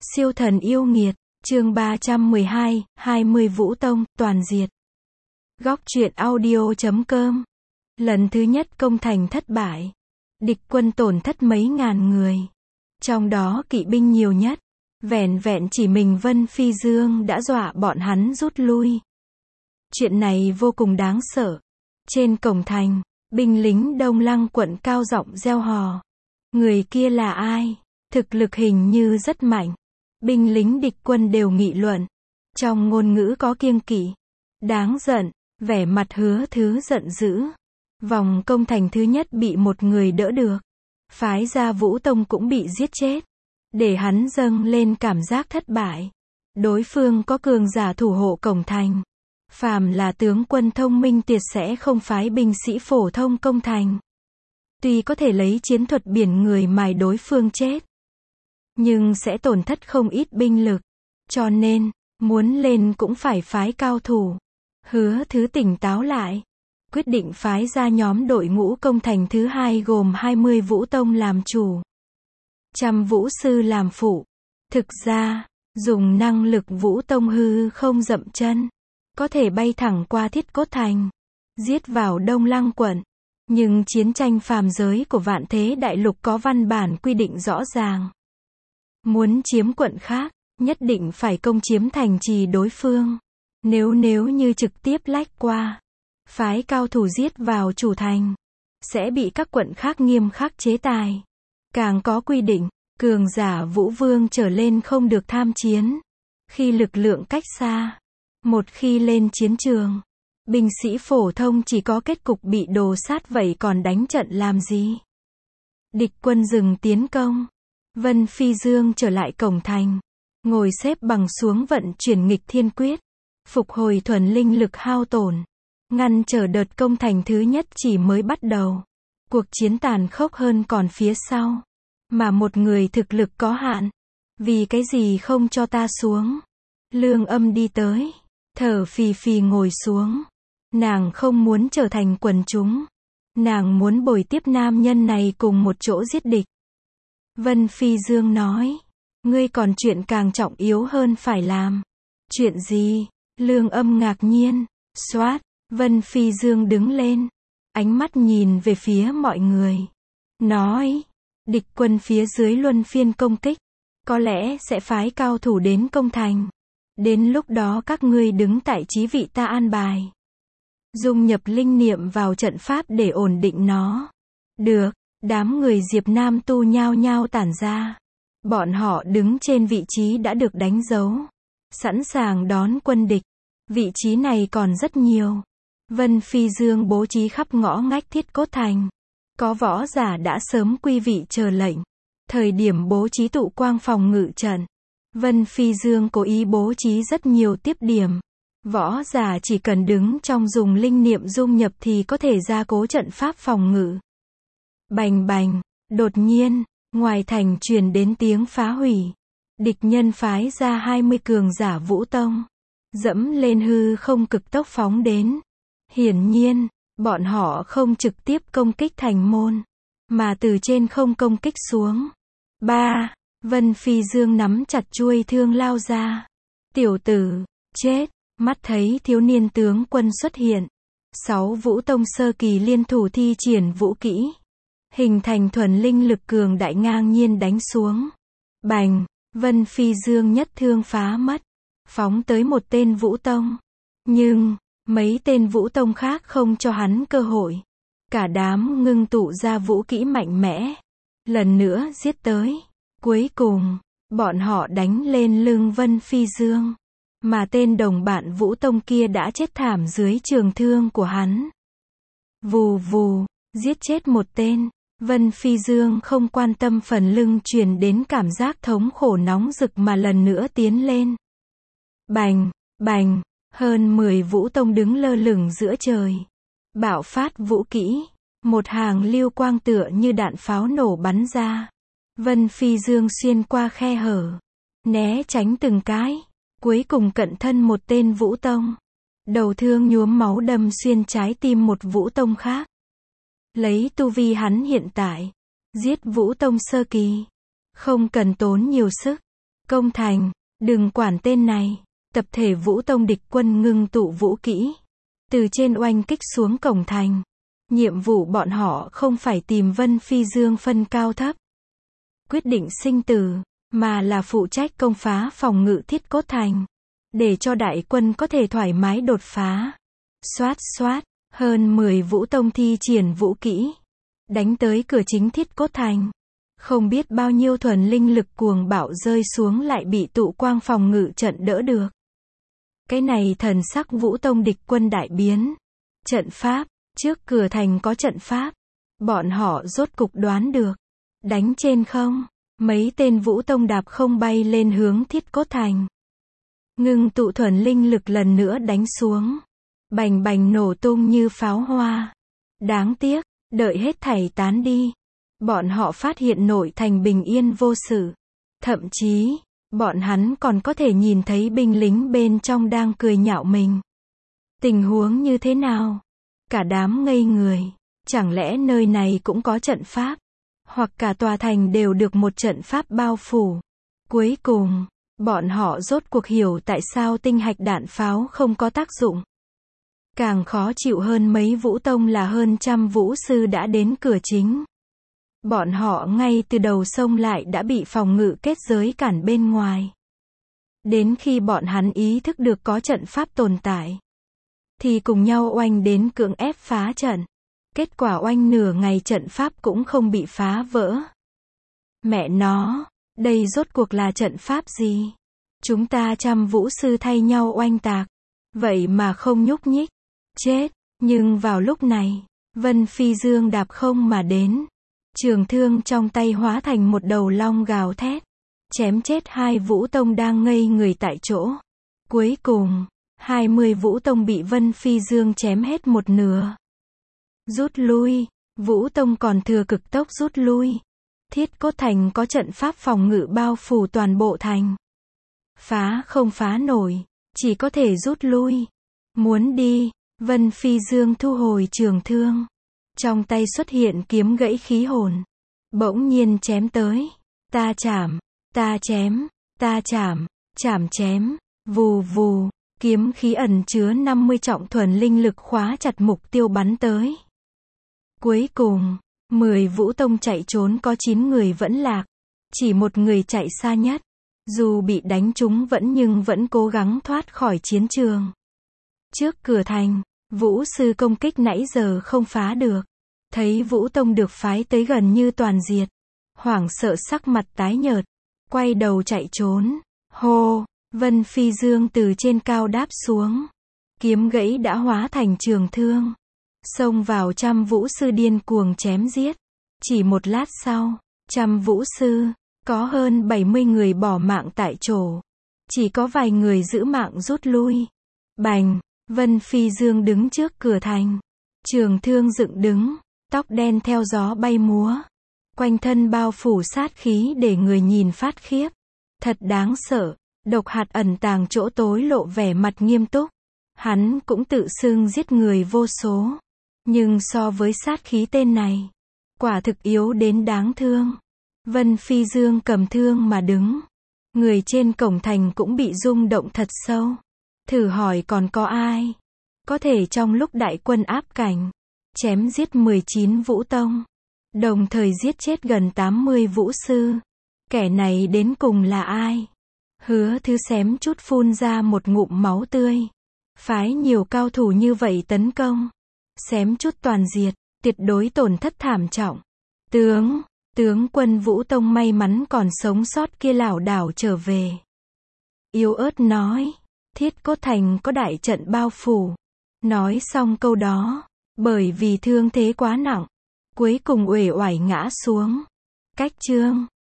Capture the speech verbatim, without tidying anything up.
Siêu thần yêu nghiệt, chương ba trăm mười hai, hai mươi Vũ Tông, toàn diệt. Góc truyện audio chấm com. Lần thứ nhất công thành thất bại. Địch quân tổn thất mấy ngàn người. Trong đó kỵ binh nhiều nhất. Vẻn vẹn chỉ mình Vân Phi Dương đã dọa bọn hắn rút lui. Chuyện này vô cùng đáng sợ. Trên cổng thành, binh lính Đông Lăng quận cao giọng reo hò. Người kia là ai? Thực lực hình như rất mạnh. Binh lính địch quân đều nghị luận. Trong ngôn ngữ có kiêng kỵ. Đáng giận, vẻ mặt Hứa Thứ giận dữ. Vòng công thành thứ nhất bị một người đỡ được. Phái ra Vũ Tông cũng bị giết chết. Để hắn dâng lên cảm giác thất bại. Đối phương có cường giả thủ hộ cổng thành. Phàm là tướng quân thông minh tuyệt sẽ không phái binh sĩ phổ thông công thành. Tuy có thể lấy chiến thuật biển người mài đối phương chết, nhưng sẽ tổn thất không ít binh lực. Cho nên, muốn lên cũng phải phái cao thủ. Hứa Thứ tỉnh táo lại. Quyết định phái ra nhóm đội ngũ công thành thứ hai gồm hai mươi Vũ Tông làm chủ. Trăm Vũ Sư làm phụ. Thực ra, dùng năng lực Vũ Tông hư không dậm chân. Có thể bay thẳng qua Thiết Cốt Thành. Giết vào Đông Lăng quận. Nhưng chiến tranh phàm giới của Vạn Thế Đại Lục có văn bản quy định rõ ràng. Muốn chiếm quận khác, nhất định phải công chiếm thành trì đối phương. Nếu nếu như trực tiếp lách qua, phái cao thủ giết vào chủ thành, sẽ bị các quận khác nghiêm khắc chế tài. Càng có quy định, cường giả Vũ Vương trở lên không được tham chiến. Khi lực lượng cách xa, một khi lên chiến trường, binh sĩ phổ thông chỉ có kết cục bị đồ sát, vậy còn đánh trận làm gì? Địch quân dừng tiến công. Vân Phi Dương trở lại cổng thành. Ngồi xếp bằng xuống vận chuyển nghịch thiên quyết. Phục hồi thuần linh lực hao tổn. Ngăn trở đợt công thành thứ nhất chỉ mới bắt đầu. Cuộc chiến tàn khốc hơn còn phía sau. Mà một người thực lực có hạn. Vì cái gì không cho ta xuống? Lương Âm đi tới. Thở phì phì ngồi xuống. Nàng không muốn trở thành quần chúng. Nàng muốn bồi tiếp nam nhân này cùng một chỗ giết địch. Vân Phi Dương nói. Ngươi còn chuyện càng trọng yếu hơn phải làm. Chuyện gì? Lương Âm ngạc nhiên. Xoát. Vân Phi Dương đứng lên. Ánh mắt nhìn về phía mọi người. Nói. Địch quân phía dưới luân phiên công kích. Có lẽ sẽ phái cao thủ đến công thành. Đến lúc đó các ngươi đứng tại chí vị ta an bài. Dung nhập linh niệm vào trận pháp để ổn định nó. Được. Đám người Diệp Nam Tu nhao nhao tản ra. Bọn họ đứng trên vị trí đã được đánh dấu. Sẵn sàng đón quân địch. Vị trí này còn rất nhiều. Vân Phi Dương bố trí khắp ngõ ngách Thiết Cốt Thành. Có võ giả đã sớm quy vị chờ lệnh. Thời điểm bố trí tụ quang phòng ngự trận, Vân Phi Dương cố ý bố trí rất nhiều tiếp điểm. Võ giả chỉ cần đứng trong dùng linh niệm dung nhập thì có thể gia cố trận pháp phòng ngự. Bành bành, đột nhiên, ngoài thành truyền đến tiếng phá hủy. Địch nhân phái ra hai mươi cường giả Vũ Tông. Dẫm lên hư không cực tốc phóng đến. Hiển nhiên, bọn họ không trực tiếp công kích thành môn, mà từ trên không công kích xuống. Ba, Vân Phi Dương nắm chặt chuôi thương lao ra. Tiểu tử, chết, mắt thấy thiếu niên tướng quân xuất hiện. Sáu Vũ Tông sơ kỳ liên thủ thi triển vũ kỹ. Hình thành thuần linh lực cường đại ngang nhiên đánh xuống. Bành, Vân Phi Dương nhất thương phá mất. Phóng tới một tên Vũ Tông. Nhưng, mấy tên Vũ Tông khác không cho hắn cơ hội. Cả đám ngưng tụ ra vũ kỹ mạnh mẽ. Lần nữa giết tới. Cuối cùng, bọn họ đánh lên lưng Vân Phi Dương. Mà tên đồng bạn Vũ Tông kia đã chết thảm dưới trường thương của hắn. Vù vù, giết chết một tên. Vân Phi Dương không quan tâm phần lưng truyền đến cảm giác thống khổ nóng rực mà lần nữa tiến lên. Bành, bành, hơn mười Vũ Tông đứng lơ lửng giữa trời. Bạo phát vũ kỹ. Một hàng lưu quang tựa như đạn pháo nổ bắn ra. Vân Phi Dương xuyên qua khe hở. Né tránh từng cái. Cuối cùng cận thân một tên Vũ Tông. Đầu thương nhuốm máu đâm xuyên trái tim một Vũ Tông khác. Lấy tu vi hắn hiện tại. Giết Vũ Tông sơ kỳ. Không cần tốn nhiều sức. Công thành, đừng quản tên này. Tập thể Vũ Tông địch quân ngưng tụ vũ kỹ. Từ trên oanh kích xuống cổng thành. Nhiệm vụ bọn họ không phải tìm Vân Phi Dương phân cao thấp, quyết định sinh tử, mà là phụ trách công phá phòng ngự Thiết Cốt Thành. Để cho đại quân có thể thoải mái đột phá. Xoát xoát, hơn mười Vũ Tông thi triển vũ kỹ. Đánh tới cửa chính Thiết Cốt Thành. Không biết bao nhiêu thuần linh lực cuồng bạo rơi xuống lại bị tụ quang phòng ngự trận đỡ được. Cái này thần sắc Vũ Tông địch quân đại biến. Trận pháp, trước cửa thành có trận pháp. Bọn họ rốt cục đoán được. Đánh trên không, mấy tên Vũ Tông đạp không bay lên hướng Thiết Cốt Thành. Ngưng tụ thuần linh lực lần nữa đánh xuống. Bành bành nổ tung như pháo hoa. Đáng tiếc, đợi hết thảy tán đi. Bọn họ phát hiện nội thành bình yên vô sự. Thậm chí, bọn hắn còn có thể nhìn thấy binh lính bên trong đang cười nhạo mình. Tình huống như thế nào? Cả đám ngây người. Chẳng lẽ nơi này cũng có trận pháp? Hoặc cả tòa thành đều được một trận pháp bao phủ? Cuối cùng, bọn họ rốt cuộc hiểu tại sao tinh hạch đạn pháo không có tác dụng. Càng khó chịu hơn mấy Vũ Tông là hơn trăm vũ sư đã đến cửa chính. Bọn họ ngay từ đầu sông lại đã bị phòng ngự kết giới cản bên ngoài. Đến khi bọn hắn ý thức được có trận pháp tồn tại, thì cùng nhau oanh đến cưỡng ép phá trận. Kết quả oanh nửa ngày trận pháp cũng không bị phá vỡ. Mẹ nó, đây rốt cuộc là trận pháp gì? Chúng ta trăm vũ sư thay nhau oanh tạc. Vậy mà không nhúc nhích. Chết, nhưng vào lúc này, Vân Phi Dương đạp không mà đến. Trường thương trong tay hóa thành một đầu long gào thét. Chém chết hai Vũ Tông đang ngây người tại chỗ. Cuối cùng, hai mươi Vũ Tông bị Vân Phi Dương chém hết một nửa. Rút lui, Vũ Tông còn thừa cực tốc rút lui. Thiết Cốt Thành có trận pháp phòng ngự bao phủ toàn bộ thành. Phá không phá nổi, chỉ có thể rút lui. Muốn đi, Vân Phi Dương thu hồi trường thương. Trong tay xuất hiện kiếm gãy khí hồn. Bỗng nhiên chém tới. Ta chảm, ta chém, ta chảm, chảm chém, vù vù. Kiếm khí ẩn chứa năm mươi trọng thuần linh lực khóa chặt mục tiêu bắn tới. Cuối cùng, mười Vũ Tông chạy trốn có chín người vẫn lạc. Chỉ một người chạy xa nhất. Dù bị đánh trúng vẫn nhưng vẫn cố gắng thoát khỏi chiến trường. Trước cửa thành, Vũ sư công kích nãy giờ không phá được. Thấy Vũ Tông được phái tới gần như toàn diệt. Hoảng sợ sắc mặt tái nhợt. Quay đầu chạy trốn. Hô, Vân Phi Dương từ trên cao đáp xuống. Kiếm gãy đã hóa thành trường thương. Xông vào trăm vũ sư điên cuồng chém giết. Chỉ một lát sau, trăm vũ sư, có hơn bảy mươi người bỏ mạng tại chỗ. Chỉ có vài người giữ mạng rút lui. Bành, Vân Phi Dương đứng trước cửa thành. Trường thương dựng đứng, tóc đen theo gió bay múa. Quanh thân bao phủ sát khí để người nhìn phát khiếp. Thật đáng sợ, độc hạt ẩn tàng chỗ tối lộ vẻ mặt nghiêm túc. Hắn cũng tự xưng giết người vô số. Nhưng so với sát khí tên này, quả thực yếu đến đáng thương. Vân Phi Dương cầm thương mà đứng. Người trên cổng thành cũng bị rung động thật sâu. Thử hỏi còn có ai có thể trong lúc đại quân áp cảnh, chém giết mười chín Vũ Tông, đồng thời giết chết gần tám mươi vũ sư. Kẻ này đến cùng là ai? Hứa Thứ xém chút phun ra một ngụm máu tươi. Phái nhiều cao thủ như vậy tấn công, xém chút toàn diệt, tuyệt đối tổn thất thảm trọng. Tướng, tướng quân Vũ Tông may mắn còn sống sót kia lảo đảo trở về. Yếu ớt nói, Thiết Cốt Thành có đại trận bao phủ. Nói xong câu đó, bởi vì thương thế quá nặng, cuối cùng uể oải ngã xuống. Cách chương